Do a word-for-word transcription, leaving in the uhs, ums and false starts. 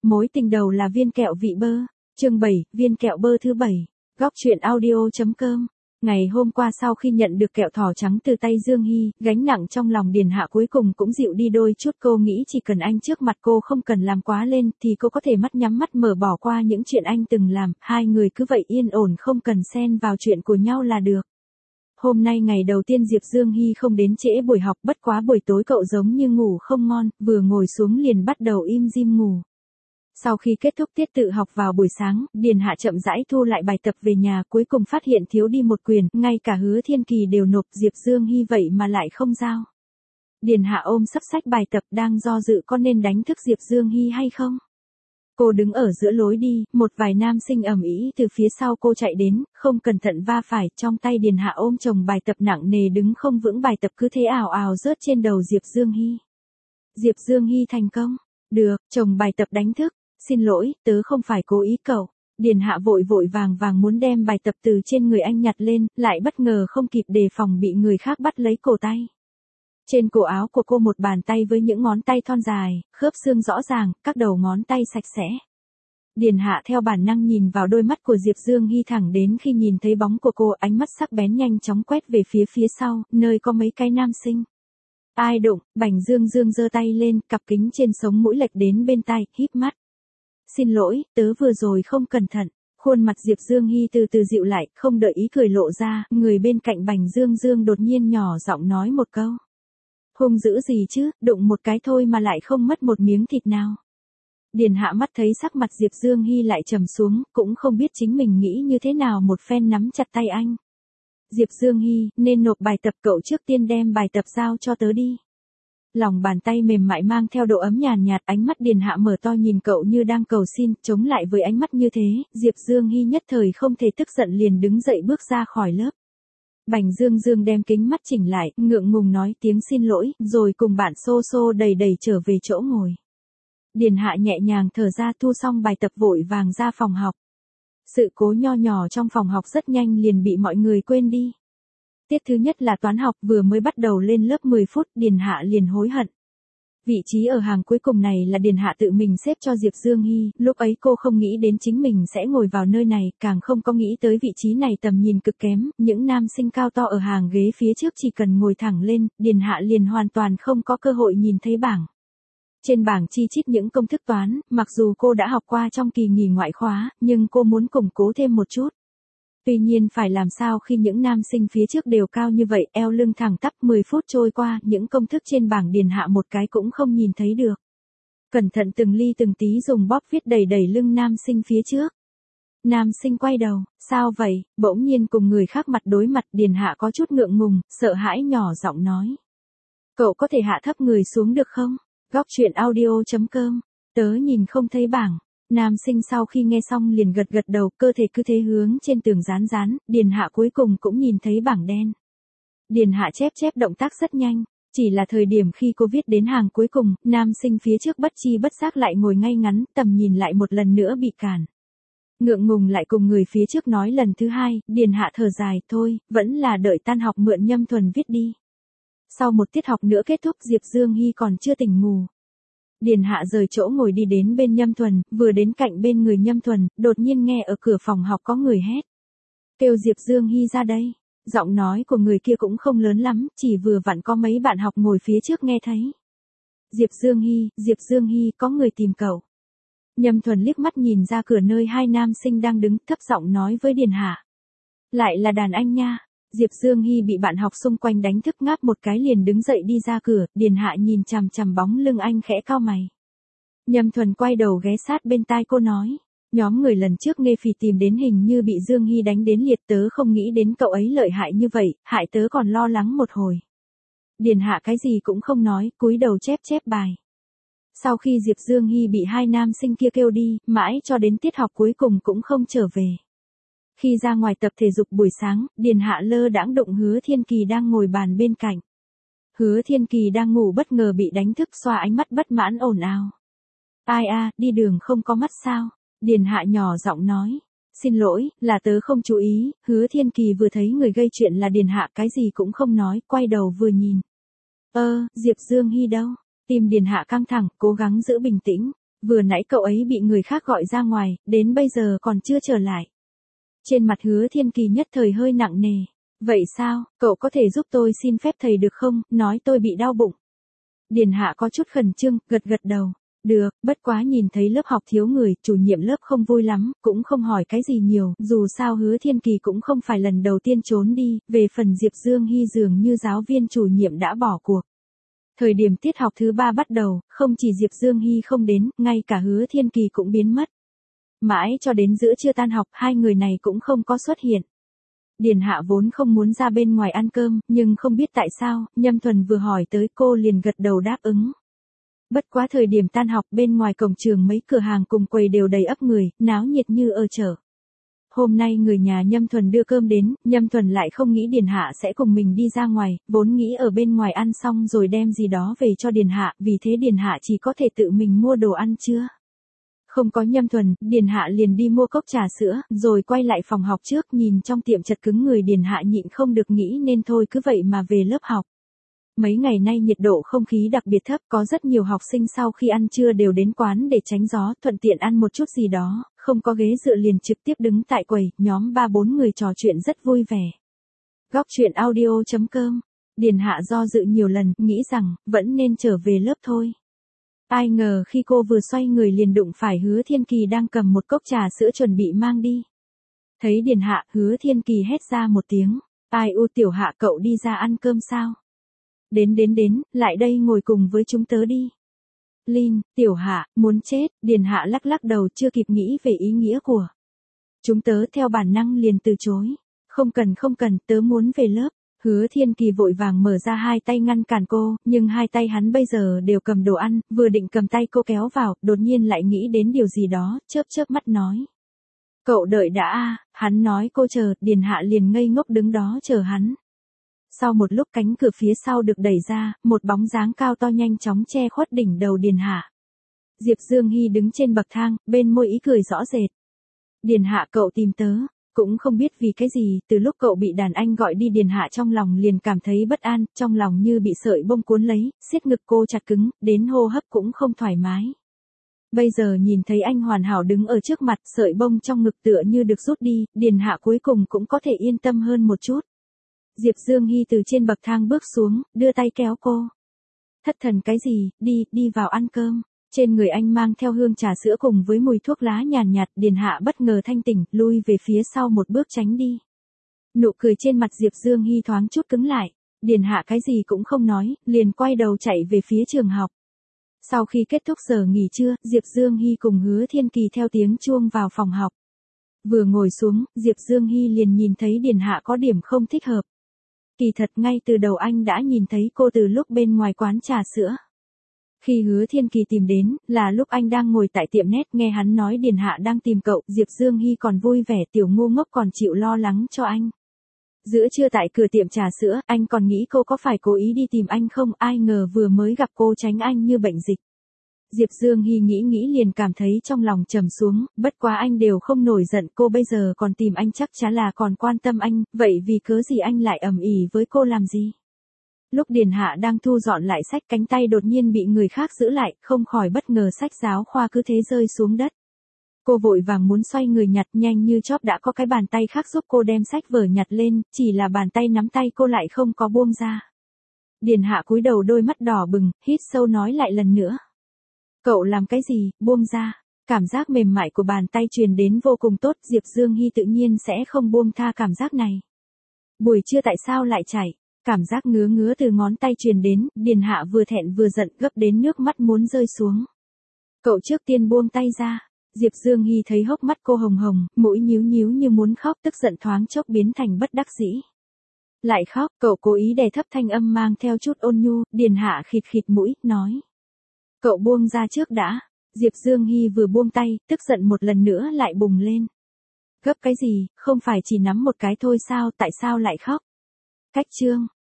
Mối tình đầu là viên kẹo vị bơ. Chương bảy, viên kẹo bơ thứ bảy. Góc truyện audio.com. Ngày hôm qua sau khi nhận được kẹo thỏ trắng từ tay Dương Hy, gánh nặng trong lòng Điền Hạ cuối cùng cũng dịu đi đôi chút. Cô nghĩ chỉ cần anh trước mặt cô không cần làm quá lên thì cô có thể mắt nhắm mắt mở bỏ qua những chuyện anh từng làm, hai người cứ vậy yên ổn không cần xen vào chuyện của nhau là được. Hôm nay ngày đầu tiên Diệp Dương Hy không đến trễ buổi học, bất quá buổi tối cậu giống như ngủ không ngon, vừa ngồi xuống liền bắt đầu im dim ngủ. Sau khi kết thúc tiết tự học vào buổi sáng, Điền Hạ chậm rãi thu lại bài tập về nhà, cuối cùng phát hiện thiếu đi một quyển, ngay cả Hứa Thiên Kỳ đều nộp, Diệp Dương Hy vậy mà lại không giao. Điền Hạ ôm sấp sách bài tập đang do dự có nên đánh thức Diệp Dương Hy hay không. Cô đứng ở giữa lối đi, một vài nam sinh ầm ĩ từ phía sau cô chạy đến, không cẩn thận va phải, trong tay Điền Hạ ôm chồng bài tập nặng nề đứng không vững, bài tập cứ thế ào ào rớt trên đầu Diệp Dương Hy. Diệp Dương Hy thành công. Được, chồng bài tập đánh thức. Xin lỗi, tớ không phải cố ý cậu. Điền Hạ vội vội vàng vàng muốn đem bài tập từ trên người anh nhặt lên, lại bất ngờ không kịp đề phòng bị người khác bắt lấy cổ tay. Trên cổ áo của cô một bàn tay với những ngón tay thon dài, khớp xương rõ ràng, các đầu ngón tay sạch sẽ. Điền Hạ theo bản năng nhìn vào đôi mắt của Diệp Dương Hy, thẳng đến khi nhìn thấy bóng của cô, ánh mắt sắc bén nhanh chóng quét về phía phía sau, nơi có mấy cái nam sinh. Ai đụng, Bành Dương Dương giơ tay lên, cặp kính trên sống mũi lệch đến bên tai, híp mắt. Xin lỗi, tớ vừa rồi không cẩn thận. Khuôn mặt Diệp Dương Hy từ từ dịu lại, không đợi ý cười lộ ra, người bên cạnh Bành Dương Dương đột nhiên nhỏ giọng nói một câu. Hung dữ gì chứ, đụng một cái thôi mà lại không mất một miếng thịt nào. Điền Hạ mắt thấy sắc mặt Diệp Dương Hy lại trầm xuống, cũng không biết chính mình nghĩ như thế nào, một phen nắm chặt tay anh. Diệp Dương Hy, nên nộp bài tập, cậu trước tiên đem bài tập giao cho tớ đi. Lòng bàn tay mềm mại mang theo độ ấm nhàn nhạt, ánh mắt Điền Hạ mở to nhìn cậu như đang cầu xin, chống lại với ánh mắt như thế, Diệp Dương Hy nhất thời không thể tức giận, liền đứng dậy bước ra khỏi lớp. Bành Dương Dương đem kính mắt chỉnh lại, ngượng ngùng nói tiếng xin lỗi, rồi cùng bạn xô xô đầy đầy trở về chỗ ngồi. Điền Hạ nhẹ nhàng thở ra, thu xong bài tập vội vàng ra phòng học. Sự cố nho nhỏ trong phòng học rất nhanh liền bị mọi người quên đi. Tiết thứ nhất là toán học, vừa mới bắt đầu lên lớp mười phút, Điền Hạ liền hối hận. Vị trí ở hàng cuối cùng này là Điền Hạ tự mình xếp cho Diệp Dương Hy, lúc ấy cô không nghĩ đến chính mình sẽ ngồi vào nơi này, càng không có nghĩ tới vị trí này tầm nhìn cực kém, những nam sinh cao to ở hàng ghế phía trước chỉ cần ngồi thẳng lên, Điền Hạ liền hoàn toàn không có cơ hội nhìn thấy bảng. Trên bảng chi chít những công thức toán, mặc dù cô đã học qua trong kỳ nghỉ ngoại khóa, nhưng cô muốn củng cố thêm một chút. Tuy nhiên phải làm sao khi những nam sinh phía trước đều cao như vậy, eo lưng thẳng tắp, mười phút trôi qua, những công thức trên bảng Điền Hạ một cái cũng không nhìn thấy được. Cẩn thận từng ly từng tí dùng bóp viết đầy đầy lưng nam sinh phía trước. Nam sinh quay đầu, sao vậy, bỗng nhiên cùng người khác mặt đối mặt, Điền Hạ có chút ngượng ngùng, sợ hãi nhỏ giọng nói. Cậu có thể hạ thấp người xuống được không? Góc truyện audio.com, tớ nhìn không thấy bảng. Nam sinh sau khi nghe xong liền gật gật đầu, cơ thể cứ thế hướng trên tường dán dán, Điền Hạ cuối cùng cũng nhìn thấy bảng đen. Điền Hạ chép chép động tác rất nhanh, chỉ là thời điểm khi cô viết đến hàng cuối cùng, nam sinh phía trước bất chi bất giác lại ngồi ngay ngắn, tầm nhìn lại một lần nữa bị cản. Ngượng ngùng lại cùng người phía trước nói lần thứ hai, Điền Hạ thở dài, thôi, vẫn là đợi tan học mượn Nhâm Thuần viết đi. Sau một tiết học nữa kết thúc, Diệp Dương Hy còn chưa tỉnh ngủ. Điền Hạ rời chỗ ngồi đi đến bên Nhâm Thuần, vừa đến cạnh bên người Nhâm Thuần, đột nhiên nghe ở cửa phòng học có người hét. Kêu Diệp Dương Hy ra đây. Giọng nói của người kia cũng không lớn lắm, chỉ vừa vặn có mấy bạn học ngồi phía trước nghe thấy. Diệp Dương Hy, Diệp Dương Hy, có người tìm cậu. Nhâm Thuần liếc mắt nhìn ra cửa nơi hai nam sinh đang đứng, thấp giọng nói với Điền Hạ. Lại là đàn anh nha. Diệp Dương Hy bị bạn học xung quanh đánh thức, ngáp một cái liền đứng dậy đi ra cửa, Điền Hạ nhìn chằm chằm bóng lưng anh khẽ cau mày. Nhâm Thuần quay đầu ghé sát bên tai cô nói, nhóm người lần trước Nghe Phì tìm đến hình như bị Dương Hy đánh đến liệt, tớ không nghĩ đến cậu ấy lợi hại như vậy, hại tớ còn lo lắng một hồi. Điền Hạ cái gì cũng không nói, cúi đầu chép chép bài. Sau khi Diệp Dương Hy bị hai nam sinh kia kêu đi, mãi cho đến tiết học cuối cùng cũng không trở về. Khi ra ngoài tập thể dục buổi sáng, Điền Hạ lơ đãng đụng Hứa Thiên Kỳ đang ngồi bàn bên cạnh. Hứa Thiên Kỳ đang ngủ bất ngờ bị đánh thức, xoa ánh mắt bất mãn ồn ào. Ai a, đi đường không có mắt sao? Điền Hạ nhỏ giọng nói. Xin lỗi, là tớ không chú ý. Hứa Thiên Kỳ vừa thấy người gây chuyện là Điền Hạ, cái gì cũng không nói, quay đầu vừa nhìn. Ơ, Diệp Dương Hy đâu? Tim Điền Hạ căng thẳng, cố gắng giữ bình tĩnh. vừa nãy cậu ấy bị người khác gọi ra ngoài, đến bây giờ còn chưa trở lại. Trên mặt Hứa Thiên Kỳ nhất thời hơi nặng nề. Vậy sao, cậu có thể giúp tôi xin phép thầy được không, nói tôi bị đau bụng. Điền Hạ có chút khẩn trương, gật gật đầu. Được, bất quá nhìn thấy lớp học thiếu người, chủ nhiệm lớp không vui lắm, cũng không hỏi cái gì nhiều, dù sao Hứa Thiên Kỳ cũng không phải lần đầu tiên trốn đi, về phần Diệp Dương Hy dường như giáo viên chủ nhiệm đã bỏ cuộc. Thời điểm tiết học thứ ba bắt đầu, không chỉ Diệp Dương Hy không đến, ngay cả Hứa Thiên Kỳ cũng biến mất. Mãi cho đến giữa trưa tan học, hai người này cũng không có xuất hiện. Điền Hạ vốn không muốn ra bên ngoài ăn cơm, nhưng không biết tại sao, Nhâm Thuần vừa hỏi tới cô liền gật đầu đáp ứng. Bất quá thời điểm tan học bên ngoài cổng trường mấy cửa hàng cùng quầy đều đầy ắp người, náo nhiệt như ở chợ. Hôm nay người nhà Nhâm Thuần đưa cơm đến, Nhâm Thuần lại không nghĩ Điền Hạ sẽ cùng mình đi ra ngoài, vốn nghĩ ở bên ngoài ăn xong rồi đem gì đó về cho Điền Hạ, vì thế Điền Hạ chỉ có thể tự mình mua đồ ăn trưa. Không có Nhâm Thuần, Điền Hạ liền đi mua cốc trà sữa, rồi quay lại phòng học trước, nhìn trong tiệm chật cứng người Điền Hạ nhịn không được nghĩ nên thôi cứ vậy mà về lớp học. Mấy ngày nay nhiệt độ không khí đặc biệt thấp, có rất nhiều học sinh sau khi ăn trưa đều đến quán để tránh gió, thuận tiện ăn một chút gì đó, không có ghế dựa liền trực tiếp đứng tại quầy, nhóm ba bốn người trò chuyện rất vui vẻ. Góc truyện audio chấm com, Điền Hạ do dự nhiều lần, nghĩ rằng, vẫn nên trở về lớp thôi. Ai ngờ khi cô vừa xoay người liền đụng phải Hứa Thiên Kỳ đang cầm một cốc trà sữa chuẩn bị mang đi. Thấy Điền Hạ, Hứa Thiên Kỳ hét ra một tiếng, ai u tiểu Hạ cậu đi ra ăn cơm sao? Đến đến đến, lại đây ngồi cùng với chúng tớ đi. Linh, tiểu Hạ, muốn chết, Điền Hạ lắc lắc đầu chưa kịp nghĩ về ý nghĩa của. Chúng tớ theo bản năng liền từ chối. Không cần không cần, tớ muốn về lớp. Hứa Thiên Kỳ vội vàng mở ra hai tay ngăn cản cô, nhưng hai tay hắn bây giờ đều cầm đồ ăn, vừa định cầm tay cô kéo vào, đột nhiên lại nghĩ đến điều gì đó, chớp chớp mắt nói. Cậu đợi đã a, hắn nói cô chờ, Điền Hạ liền ngây ngốc đứng đó chờ hắn. Sau một lúc cánh cửa phía sau được đẩy ra, một bóng dáng cao to nhanh chóng che khuất đỉnh đầu Điền Hạ. Diệp Dương Hy đứng trên bậc thang, bên môi ý cười rõ rệt. Điền Hạ cậu tìm tớ. Cũng không biết vì cái gì, từ lúc cậu bị đàn anh gọi đi Điền Hạ trong lòng liền cảm thấy bất an, trong lòng như bị sợi bông cuốn lấy, siết ngực cô chặt cứng, đến hô hấp cũng không thoải mái. Bây giờ nhìn thấy anh hoàn hảo đứng ở trước mặt, sợi bông trong ngực tựa như được rút đi, Điền Hạ cuối cùng cũng có thể yên tâm hơn một chút. Diệp Dương Hy từ trên bậc thang bước xuống, đưa tay kéo cô. Thất thần cái gì, đi, đi vào ăn cơm. Trên người anh mang theo hương trà sữa cùng với mùi thuốc lá nhàn nhạt, Điền Hạ bất ngờ thanh tỉnh, lui về phía sau một bước tránh đi. Nụ cười trên mặt Diệp Dương Hy thoáng chút cứng lại, Điền Hạ cái gì cũng không nói, liền quay đầu chạy về phía trường học. Sau khi kết thúc giờ nghỉ trưa, Diệp Dương Hy cùng Hứa Thiên Kỳ theo tiếng chuông vào phòng học. Vừa ngồi xuống, Diệp Dương Hy liền nhìn thấy Điền Hạ có điểm không thích hợp. Kỳ thật ngay từ đầu anh đã nhìn thấy cô từ lúc bên ngoài quán trà sữa. Khi Hứa Thiên Kỳ tìm đến, là lúc anh đang ngồi tại tiệm net, nghe hắn nói Điền Hạ đang tìm cậu, Diệp Dương Hy còn vui vẻ, tiểu ngu ngốc còn chịu lo lắng cho anh. Giữa trưa tại cửa tiệm trà sữa, anh còn nghĩ cô có phải cố ý đi tìm anh không, ai ngờ vừa mới gặp cô tránh anh như bệnh dịch. Diệp Dương Hy nghĩ nghĩ liền cảm thấy trong lòng trầm xuống, bất quá anh đều không nổi giận, cô bây giờ còn tìm anh chắc chắn là còn quan tâm anh, vậy vì cớ gì anh lại ầm ĩ với cô làm gì? Lúc Điền Hạ đang thu dọn lại sách, cánh tay đột nhiên bị người khác giữ lại, không khỏi bất ngờ sách giáo khoa cứ thế rơi xuống đất. Cô vội vàng muốn xoay người nhặt, nhanh như chóp đã có cái bàn tay khác giúp cô đem sách vở nhặt lên, chỉ là bàn tay nắm tay cô lại không có buông ra. Điền Hạ cúi đầu đôi mắt đỏ bừng, hít sâu nói lại lần nữa. Cậu làm cái gì, buông ra. Cảm giác mềm mại của bàn tay truyền đến vô cùng tốt, Diệp Dương Hy tự nhiên sẽ không buông tha cảm giác này. Buổi trưa tại sao lại chảy? Cảm giác ngứa ngứa từ ngón tay truyền đến, Điền Hạ vừa thẹn vừa giận, gấp đến nước mắt muốn rơi xuống. Cậu trước tiên buông tay ra. Diệp Dương Hy thấy hốc mắt cô hồng hồng, mũi nhíu nhíu như muốn khóc, tức giận thoáng chốc biến thành bất đắc dĩ. Lại khóc, cậu cố ý đè thấp thanh âm mang theo chút ôn nhu, Điền Hạ khịt khịt mũi, nói. Cậu buông ra trước đã. Diệp Dương Hy vừa buông tay, tức giận một lần nữa lại bùng lên. Gấp cái gì, không phải chỉ nắm một cái thôi sao, tại sao lại khóc? Cách chương.